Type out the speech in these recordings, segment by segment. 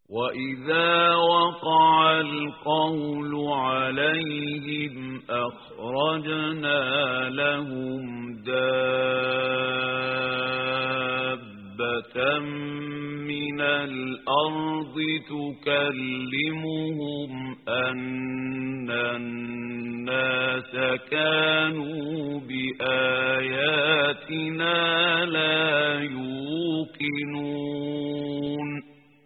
وإذا وقع القول عليهم أخرجنا لهم دابة من الأرض تكلمهم أن الناس كانوا بآياتنا لا يوقنون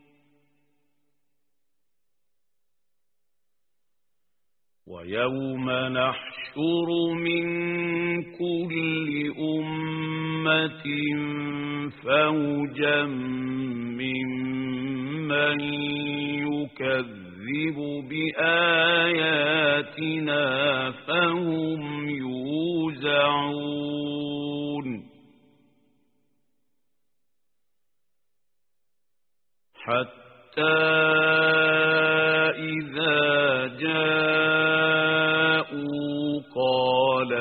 ويوم نحشر من كل أمة فوجا ممن يكذب بآياتنا فهم يوزعون حتى إذا جاءوا قال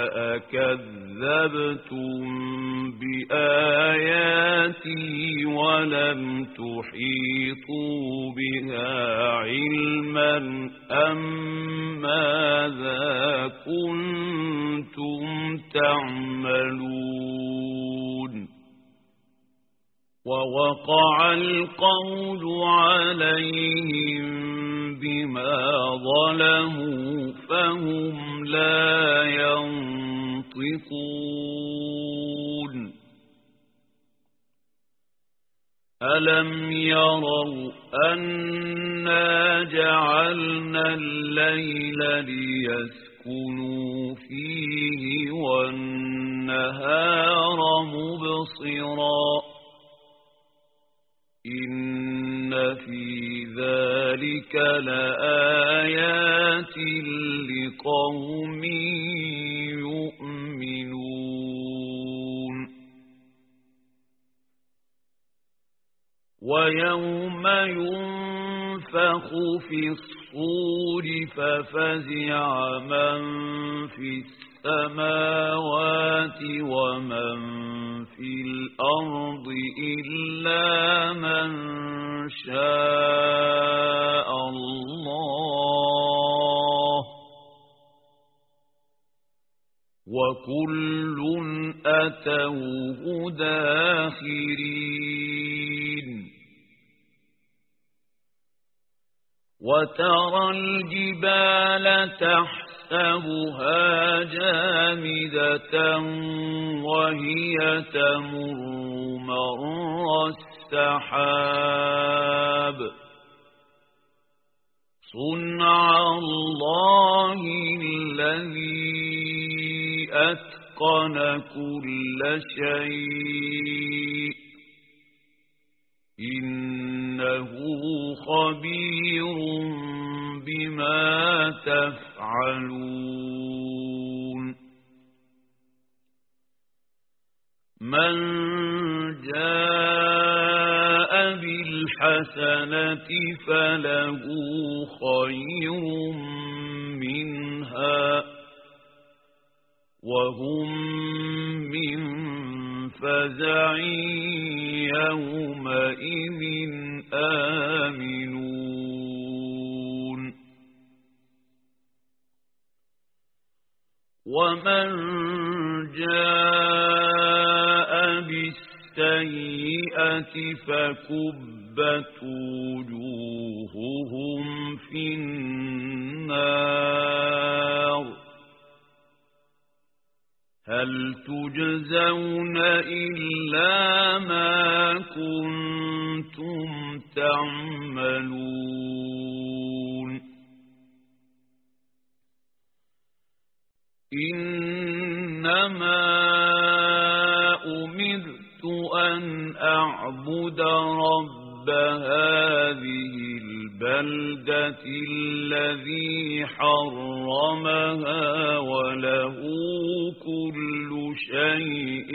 أكذبتم بآياتي ولم تحيطوا بها علما أم ماذا كنتم تعملون ووقع القول عليهم بما ظلموا فهم لا ينطقون ألم يروا أنا جعلنا الليل ليسكنوا فيه والنهار مبصرا إن في ذلك لآيات لقوم يؤمنون ويوم ينفخ في الصور ففزع من في السماوات ومن في الأرض إلا من شاء الله وكل أتوه داخرين وترى الجبال تحسبها جامدة وهي تمر مر السحاب صنع الله الذي أتقن كل شيء إنه خبير بما تفعلون من جاء بالحسنة فله خير منها وهم من فزع يومئذ آمنون ومن جاء بالسيئة فكبت وجوههم في النار هل تجزون إلا ما كنتم تعملون إنما أمرت أن أعبد رب هذه البلدة الذي حرمها وله كل شيء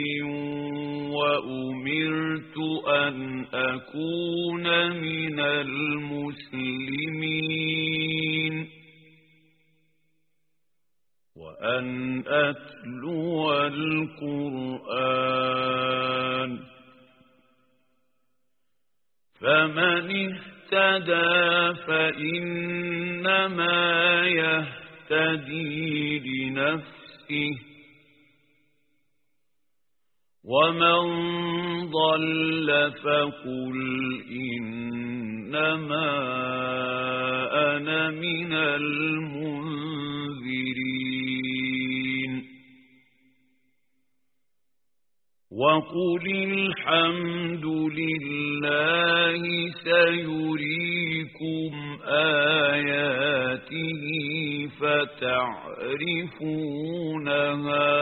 وأمرت أن أكون من المسلمين وأن أتلو القرآن فمن اهتدى فإنما يهتدي لنفسه ومن ضل فقل إنما أنا من المنذرين وقل الحمد لله سيريكم آياته فتعرفونها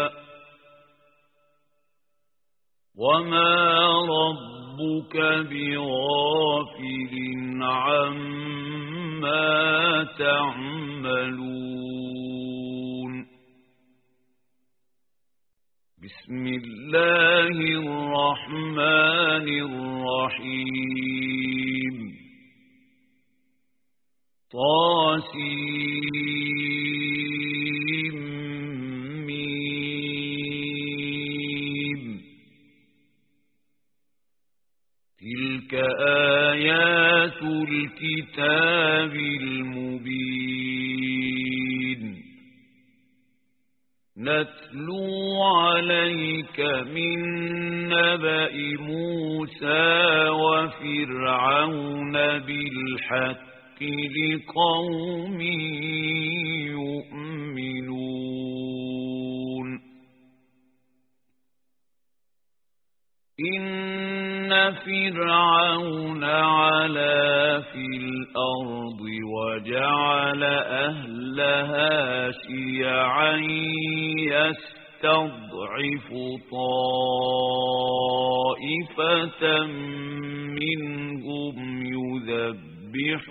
وما ربك بغافل عما تعملون بسم الله الرحمن الرحيم طاسيم تلك آيات الكتاب المبين نتلو عليك من نبأ موسى وفرعون بالحق لقوم يؤمنون إن فرعون علا في الأرض وجعل أهلها شيعا يستضعف طائفة منهم يذبح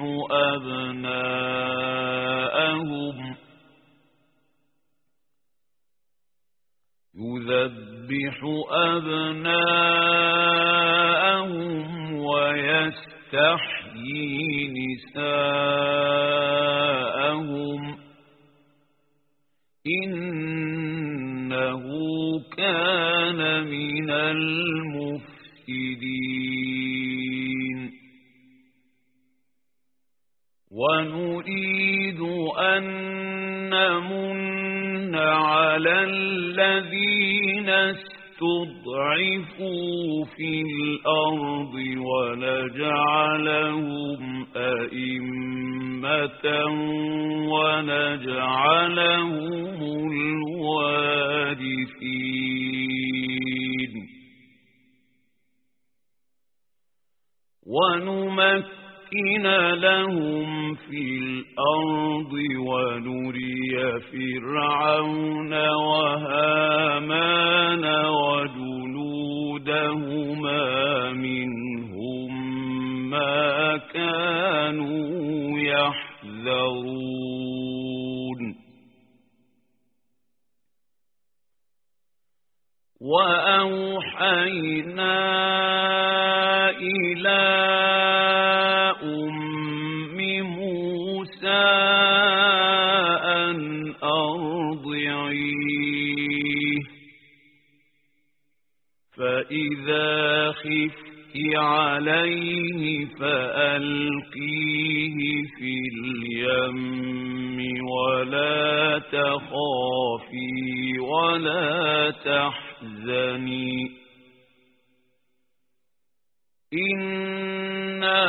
أبناءهم ويستحيي نساءهم إنه كان من المفسدين ونريد أن نمن على الذين استضعفوا في الأرض ونجعلهم أئمة ونجعلهم الوارثين ونمكن لهم في الأرض ونري فرعون وهامان وجنودهما منهم ما كانوا يحذرون وأوحينا إلى أم موسى أن أرضعيه فإذا خفت عليه فألقيه في اليم ولا تخافي ولا تحزني إنا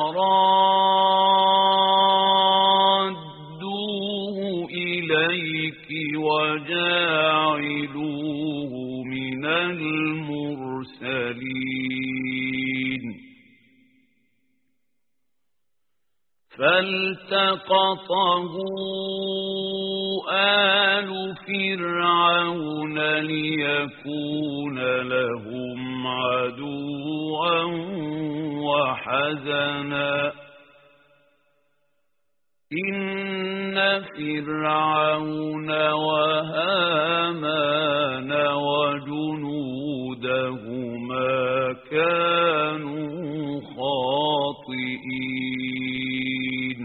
رادوه إليك وجاعلوه من المرسلين فالتقطه آل فرعون ليكون لهم عدوا وحزنا إن فرعون وهامان وجنودهما كانوا خاطئين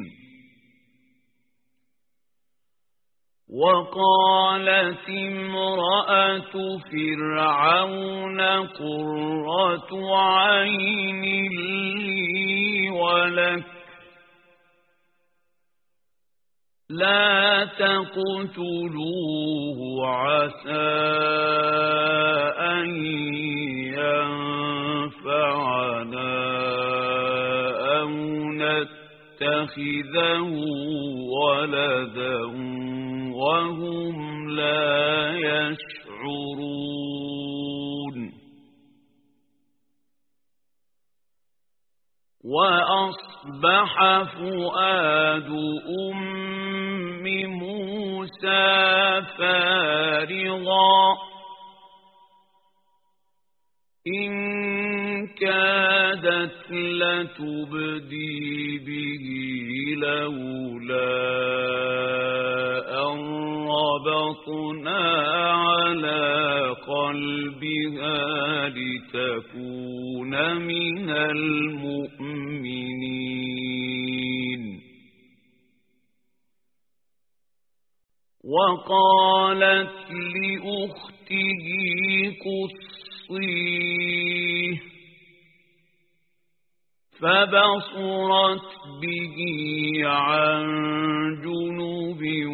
وقالت امرأة فرعون قرة عين لي لك لا تقتلوه عسى أن ينفعنا أو نتخذه ولدا وهم لا يشعرون وأصبح فؤاد أم موسى فارغا إن كادت لتبدي به لولا أن ربطنا على قلبها لتكون من المؤمنين وقالت لأخته قصيه فبصرت به عن جنب